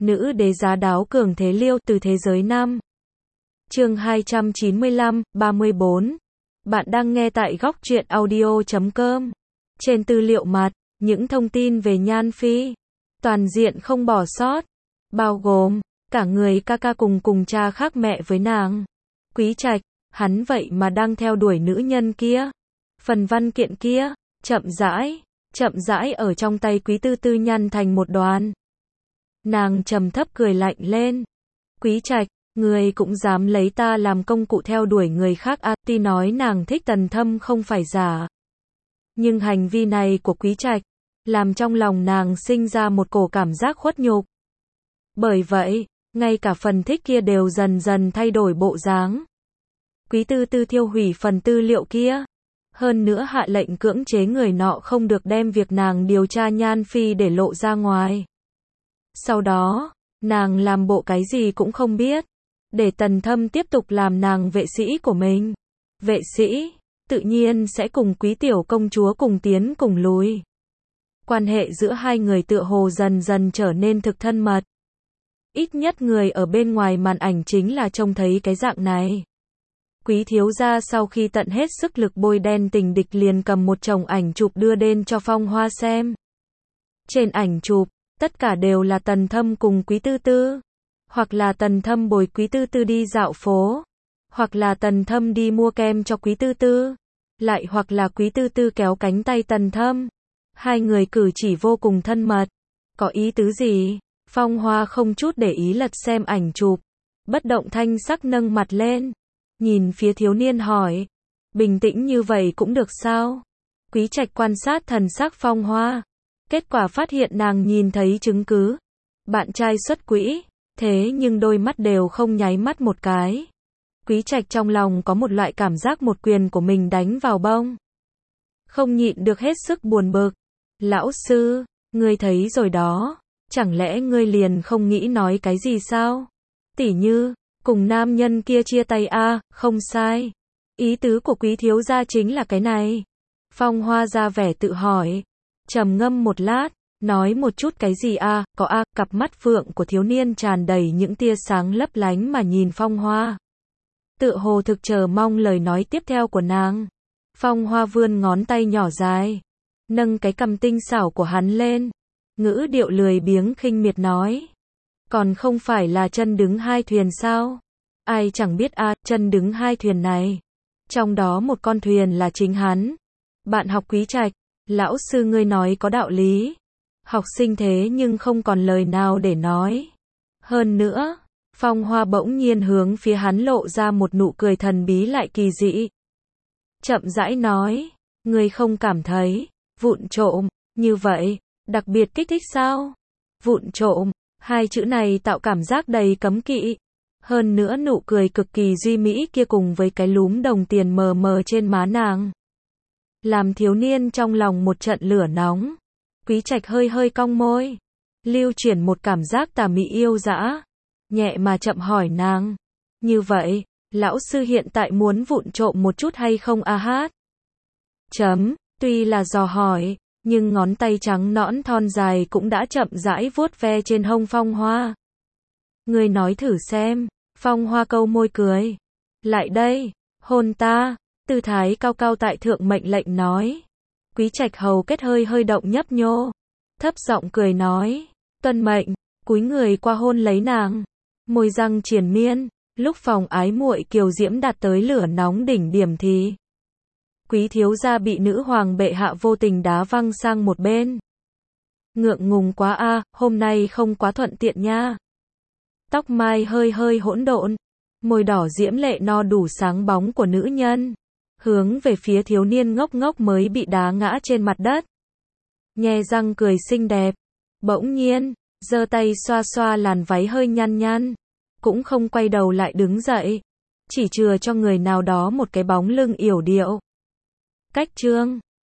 nữ đế giá đáo cường thế liêu từ thế giới nam. Chương 295, 34. Bạn đang nghe tại góc truyện audio.com. Trên tư liệu mặt, những thông tin về Nhan Phi, toàn diện không bỏ sót, bao gồm cả người ca cùng cha khác mẹ với nàng. Quý Trạch, hắn vậy mà đang theo đuổi nữ nhân kia. Phần văn kiện kia, chậm rãi ở trong tay Quý Tư Tư nhăn thành một đoàn. Nàng trầm thấp cười lạnh lên. Quý Trạch, người cũng dám lấy ta làm công cụ theo đuổi người khác à? Tuy nói nàng thích Tần Thâm không phải giả, nhưng hành vi này của Quý Trạch làm trong lòng nàng sinh ra một cổ cảm giác khuất nhục. Bởi vậy, ngay cả phần thích kia đều dần dần thay đổi bộ dáng. Quý Tư Tư thiêu hủy phần tư liệu kia, hơn nữa hạ lệnh cưỡng chế người nọ không được đem việc nàng điều tra Nhan Phi để lộ ra ngoài. Sau đó, nàng làm bộ cái gì cũng không biết, để Tần Thâm tiếp tục làm nàng vệ sĩ của mình. Vệ sĩ, tự nhiên sẽ cùng Quý tiểu công chúa cùng tiến cùng lùi. Quan hệ giữa hai người tựa hồ dần dần trở nên thực thân mật. Ít nhất người ở bên ngoài màn ảnh chính là trông thấy cái dạng này. Quý thiếu gia sau khi tận hết sức lực bôi đen tình địch liền cầm một chồng ảnh chụp đưa đến cho Phong Hoa xem. Trên ảnh chụp, tất cả đều là Tần Thâm cùng Quý Tư Tư. Hoặc là Tần Thâm bồi Quý Tư Tư đi dạo phố. Hoặc là Tần Thâm đi mua kem cho Quý Tư Tư. Lại hoặc là Quý Tư Tư kéo cánh tay Tần Thâm. Hai người cử chỉ vô cùng thân mật. Có ý tứ gì? Phong Hoa không chút để ý lật xem ảnh chụp. Bất động thanh sắc nâng mặt lên. Nhìn phía thiếu niên hỏi. Bình tĩnh như vậy cũng được sao? Quý Trạch quan sát thần sắc Phong Hoa. Kết quả phát hiện nàng nhìn thấy chứng cứ. Bạn trai xuất quỹ. Thế nhưng đôi mắt đều không nháy mắt một cái. Quý Trạch trong lòng có một loại cảm giác một quyền của mình đánh vào bông. Không nhịn được hết sức buồn bực. Lão sư, ngươi thấy rồi đó. Chẳng lẽ ngươi liền không nghĩ nói cái gì sao? Tỉ như, cùng nam nhân kia chia tay à? Không sai. Ý tứ của Quý thiếu gia chính là cái này. Phong Hoa ra vẻ tự hỏi. Trầm ngâm một lát, nói một chút cái gì à? Có à? Cặp mắt phượng của thiếu niên tràn đầy những tia sáng lấp lánh mà nhìn Phong Hoa. Tựa hồ thực chờ mong lời nói tiếp theo của nàng. Phong Hoa vươn ngón tay nhỏ dài, nâng cái cằm tinh xảo của hắn lên. Ngữ điệu lười biếng khinh miệt nói. Còn không phải là chân đứng hai thuyền sao? Ai chẳng biết à, chân đứng hai thuyền này. Trong đó một con thuyền là chính hắn. Bạn học Quý Trạch, lão sư ngươi nói có đạo lý. Học sinh thế nhưng không còn lời nào để nói. Hơn nữa, Phong Hoa bỗng nhiên hướng phía hắn lộ ra một nụ cười thần bí lại kỳ dị. Chậm rãi nói, ngươi không cảm thấy vụng trộm như vậy đặc biệt kích thích sao? Vụng trộm, hai chữ này tạo cảm giác đầy cấm kỵ. Hơn nữa nụ cười cực kỳ duy mỹ kia cùng với cái lúm đồng tiền mờ mờ trên má nàng, làm thiếu niên trong lòng một trận lửa nóng. Quý Trạch hơi cong môi, lưu chuyển một cảm giác tà mị yêu dã, nhẹ mà chậm hỏi nàng. Như vậy, lão sư hiện tại muốn vụng trộm một chút hay không a hát? Tuy là dò hỏi, nhưng ngón tay trắng nõn thon dài cũng đã chậm rãi vuốt ve trên hông Phong Hoa. Ngươi nói thử xem. Phong Hoa câu môi cười. Lại đây, hôn ta. Tư thái cao cao tại thượng mệnh lệnh nói. Quý Trạch hầu kết hơi động nhấp nhô, thấp giọng cười nói. Tuân mệnh. Cúi người qua hôn lấy nàng. Môi răng triền miên. Lúc phòng ái muội kiều diễm đạt tới lửa nóng đỉnh điểm thì Quý thiếu gia bị nữ hoàng bệ hạ vô tình đá văng sang một bên. Ngượng ngùng quá a, hôm nay không quá thuận tiện nha. Tóc mai hơi hỗn độn, môi đỏ diễm lệ no đủ sáng bóng của nữ nhân, hướng về phía thiếu niên ngốc mới bị đá ngã trên mặt đất. Nhe răng cười xinh đẹp, bỗng nhiên, giơ tay xoa làn váy hơi nhăn, cũng không quay đầu lại đứng dậy, chỉ chừa cho người nào đó một cái bóng lưng yểu điệu. Cách chương